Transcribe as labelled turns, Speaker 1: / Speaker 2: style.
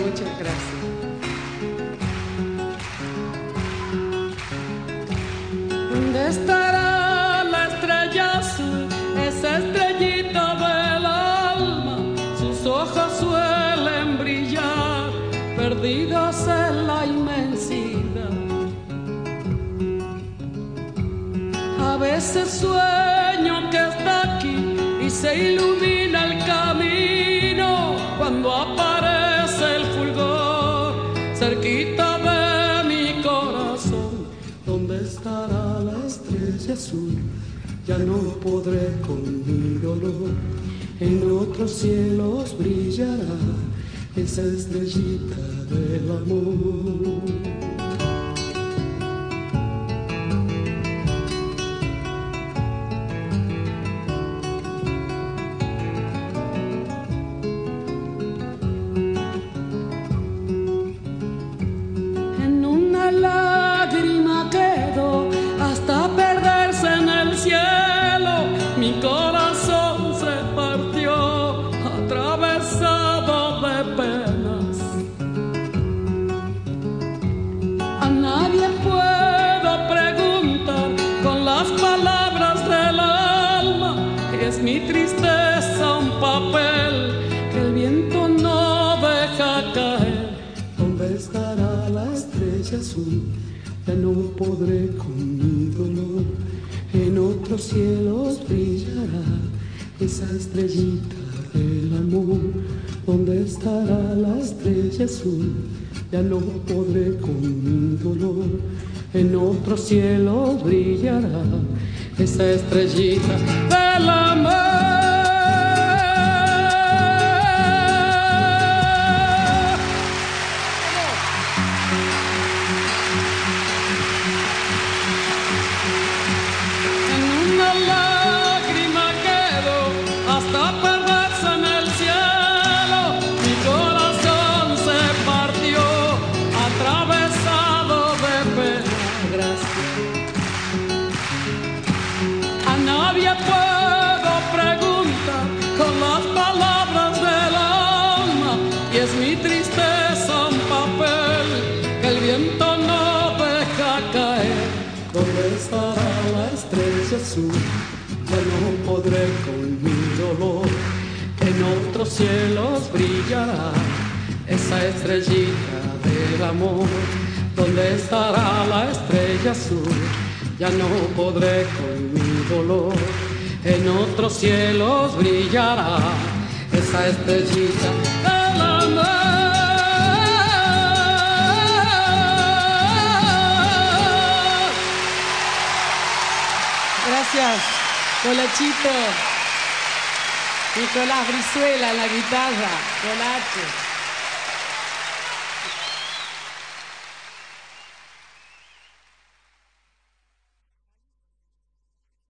Speaker 1: Muchas gracias. ¿Dónde estará la estrella azul, esa estrellita del alma? Sus ojos suelen brillar, perdidos en la inmensidad. A veces sueño que está aquí y se ilumina el camino cuando aparece el fulgor cerquita de mi corazón. ¿Dónde estará la estrella azul? Ya no podré con mi dolor. En otros cielos brillará esa estrellita del amor. Lágrima quedó hasta perderse en el cielo. Mi corazón se partió atravesado de penas. A nadie puedo preguntar con las palabras del alma. Es mi tristeza un papel que el viento no deja caer. ¿Dónde estará la estrella azul? Ya no podré con mi dolor. En otros cielos brillará esa estrellita del amor. ¿Dónde estará la estrella azul? Ya no podré con mi dolor. En otros cielos brillará esa estrellita del amor. A nadie puedo preguntar con las palabras del alma, y es mi tristeza un papel que el viento no deja caer. ¿Dónde estará la estrella azul? Ya no podré con mi dolor. En otros cielos brillará esa estrellita del amor. ¿Dónde estará la estrella azul? Ya no podré con mi dolor. En otros cielos brillará esa estrellita del amor. Gracias, Colachito. Nicolás Brizuela en la guitarra, Colache.